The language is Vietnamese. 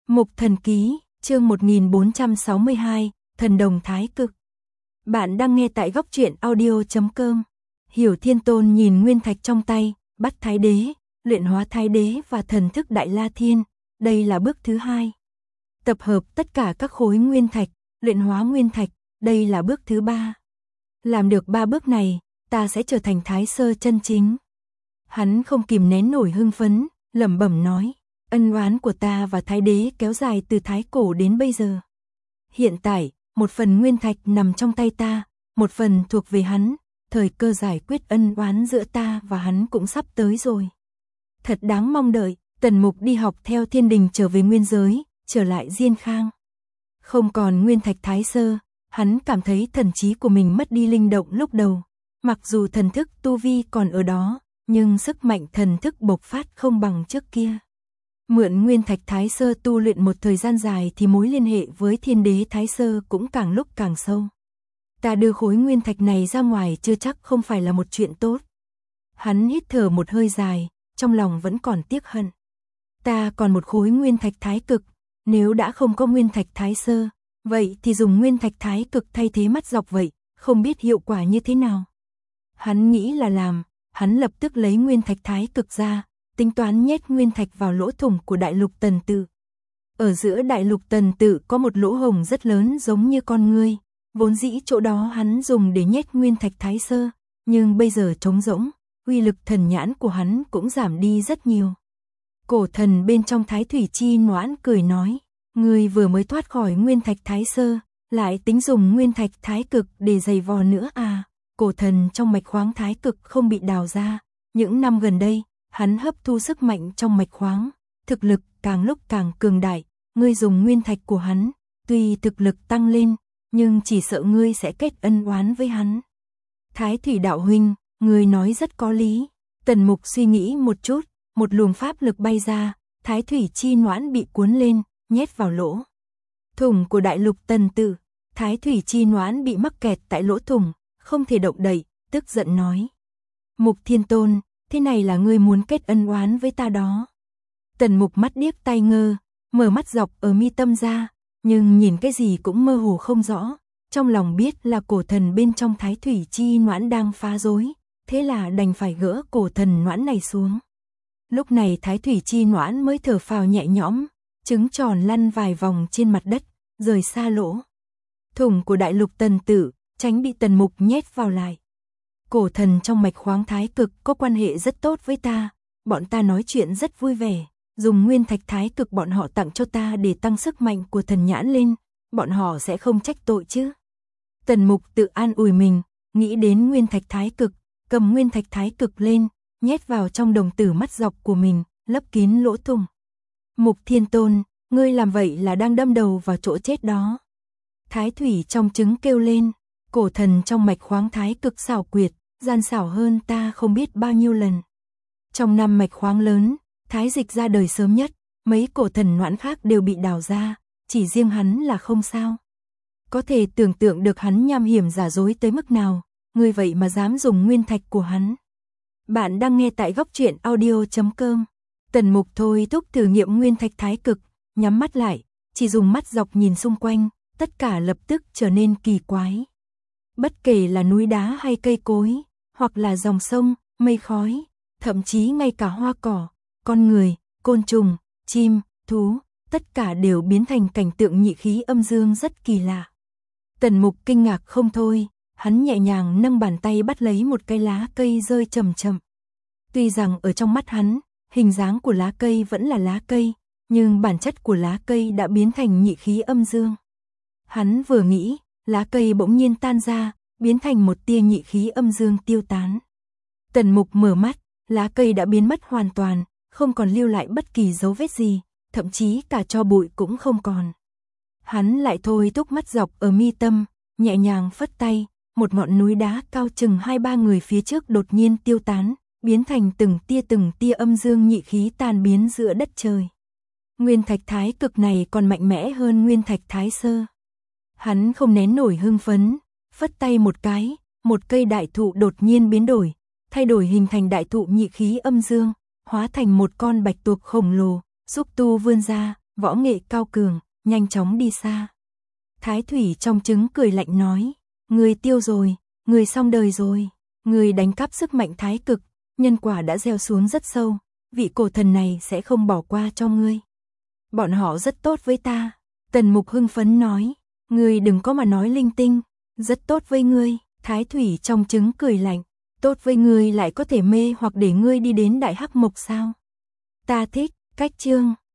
Mục Thần Ký, chương 1462, Thần Đồng Thái Cực. Bạn đang nghe tại góc truyện audio.com. Hiểu Thiên Tôn nhìn nguyên thạch trong tay, bắt Thái Đế, luyện hóa Thái Đế và thần thức Đại La Thiên, đây là bước thứ 2. Tập hợp tất cả các khối nguyên thạch, luyện hóa nguyên thạch, đây là bước thứ 3. Làm được 3 bước này, ta sẽ trở thành Thái Sơ chân chính. Hắn không kìm nén nổi hưng phấn, lẩm bẩm nói, ân oán của ta và Thái Đế kéo dài từ thái cổ đến bây giờ. Hiện tại, một phần nguyên thạch nằm trong tay ta, một phần thuộc về hắn, thời cơ giải quyết ân oán giữa ta và hắn cũng sắp tới rồi. Thật đáng mong đợi, Tần Mục đi học theo Thiên Đình trở về nguyên giới, trở lại Diên Khang. Không còn nguyên thạch Thái Sơ, hắn cảm thấy thần trí của mình mất đi linh động lúc đầu. Mặc dù thần thức tu vi còn ở đó, nhưng sức mạnh thần thức bộc phát không bằng trước kia. Mượn nguyên thạch Thái Sơ tu luyện một thời gian dài thì mối liên hệ với Thiên Đế Thái Sơ cũng càng lúc càng sâu. Ta đưa khối nguyên thạch này ra ngoài chưa chắc không phải là một chuyện tốt. Hắn hít thở một hơi dài, trong lòng vẫn còn tiếc hận. Ta còn một khối nguyên thạch Thái Cực, nếu đã không có nguyên thạch Thái Sơ, vậy thì dùng nguyên thạch Thái Cực thay thế mắt dọc vậy, không biết hiệu quả như thế nào. Hắn nghĩ là làm, hắn lập tức lấy nguyên thạch Thái Cực ra, tính toán nhét nguyên thạch vào lỗ thủng của đại lục Tần Tự. Ở giữa đại lục Tần Tự có một lỗ hổng rất lớn giống như con ngươi, vốn dĩ chỗ đó hắn dùng để nhét nguyên thạch Thái Sơ, nhưng bây giờ trống rỗng, uy lực thần nhãn của hắn cũng giảm đi rất nhiều. Cổ thần bên trong Thái Thủy Chi Noãn cười nói, ngươi vừa mới thoát khỏi nguyên thạch Thái Sơ, lại tính dùng nguyên thạch Thái Cực để giày vò nữa à? Cổ thần trong mạch khoáng Thái Cực không bị đào ra, những năm gần đây, hắn hấp thu sức mạnh trong mạch khoáng, thực lực càng lúc càng cường đại, ngươi dùng nguyên thạch của hắn, tuy thực lực tăng lên, nhưng chỉ sợ ngươi sẽ kết ân oán với hắn. Thái Thủy đạo huynh, ngươi nói rất có lý. Tần Mục suy nghĩ một chút, một luồng pháp lực bay ra, Thái Thủy Chi Noãn bị cuốn lên, nhét vào lỗ thủng của đại lục Tần Tự. Thái Thủy Chi Noãn bị mắc kẹt tại lỗ thủng, không thể động đậy, tức giận nói, Mục Thiên Tôn, thế này là ngươi muốn kết ân oán với ta đó. Tần Mục mắt điếc tai ngơ, mở mắt dọc ở mi tâm ra, nhưng nhìn cái gì cũng mơ hồ không rõ, trong lòng biết là cổ thần bên trong Thái Thủy Chi Noãn đang phá rối, thế là đành phải gỡ cổ thần noãn này xuống. Lúc này Thái Thủy Chi Noãn mới thở phào nhẹ nhõm, trứng tròn lăn vài vòng trên mặt đất, rời xa lỗ thủng của đại lục Tần Tự, tránh bị Tần Mục nhét vào lại. Cổ thần trong mạch khoáng Thái Cực có quan hệ rất tốt với ta, bọn ta nói chuyện rất vui vẻ, dùng nguyên thạch Thái Cực bọn họ tặng cho ta để tăng sức mạnh của thần nhãn lên, bọn họ sẽ không trách tội chứ. Tần Mục tự an ủi mình, nghĩ đến nguyên thạch Thái Cực, cầm nguyên thạch Thái Cực lên, nhét vào trong đồng tử mắt dọc của mình, lấp kín lỗ thủng. Mục Thiên Tôn, ngươi làm vậy là đang đâm đầu vào chỗ chết đó. Thái Thủy trong trứng kêu lên, cổ thần trong mạch khoáng Thái Cực xảo quyệt, gian xảo hơn ta không biết bao nhiêu lần. Trong 5 mạch khoáng lớn, Thái Dịch ra đời sớm nhất, mấy cổ thần noãn khác đều bị đào ra, chỉ riêng hắn là không sao. Có thể tưởng tượng được hắn nham hiểm giả dối tới mức nào, ngươi vậy mà dám dùng nguyên thạch của hắn. Bạn đang nghe tại góc truyện audio.com. Tần Mục thôi thúc thử nghiệm nguyên thạch Thái Cực, nhắm mắt lại, chỉ dùng mắt dọc nhìn xung quanh, tất cả lập tức trở nên kỳ quái. Bất kể là núi đá hay cây cối, hoặc là dòng sông, mây khói, thậm chí ngay cả hoa cỏ, con người, côn trùng, chim, thú, tất cả đều biến thành cảnh tượng nhị khí âm dương rất kỳ lạ. Tần Mục kinh ngạc không thôi, hắn nhẹ nhàng nâng bàn tay bắt lấy một cây lá cây rơi chậm chậm. Tuy rằng ở trong mắt hắn, hình dáng của lá cây vẫn là lá cây, nhưng bản chất của lá cây đã biến thành nhị khí âm dương. Hắn vừa nghĩ, lá cây bỗng nhiên tan ra, biến thành một tia nhị khí âm dương tiêu tán. Tần Mục mở mắt, lá cây đã biến mất hoàn toàn, không còn lưu lại bất kỳ dấu vết gì, thậm chí cả tro bụi cũng không còn. Hắn lại thôi thúc mắt dọc ở mi tâm, nhẹ nhàng phất tay, một ngọn núi đá cao chừng 2-3 người phía trước đột nhiên tiêu tán, biến thành từng tia âm dương nhị khí tan biến giữa đất trời. Nguyên thạch Thái Cực này còn mạnh mẽ hơn nguyên thạch Thái Sơ. Hắn không nén nổi hưng phấn, phất tay một cái, một cây đại thụ đột nhiên biến đổi, thay đổi hình thành đại thụ nhị khí âm dương, hóa thành một con bạch tuộc khổng lồ, xúc tu vươn ra, võ nghệ cao cường, nhanh chóng đi xa. Thái Thủy trong trứng cười lạnh nói, ngươi tiêu rồi, ngươi xong đời rồi, ngươi đánh cắp sức mạnh thái cực, nhân quả đã gieo xuống rất sâu, vị cổ thần này sẽ không bỏ qua cho ngươi. Bọn họ rất tốt với ta. Tần Mục hưng phấn nói, ngươi đừng có mà nói linh tinh, rất tốt với ngươi. Thái Thủy trong trứng cười lạnh, tốt với ngươi lại có thể mê hoặc để ngươi đi đến Đại Hắc Mộc sao? Ta thích, cách chương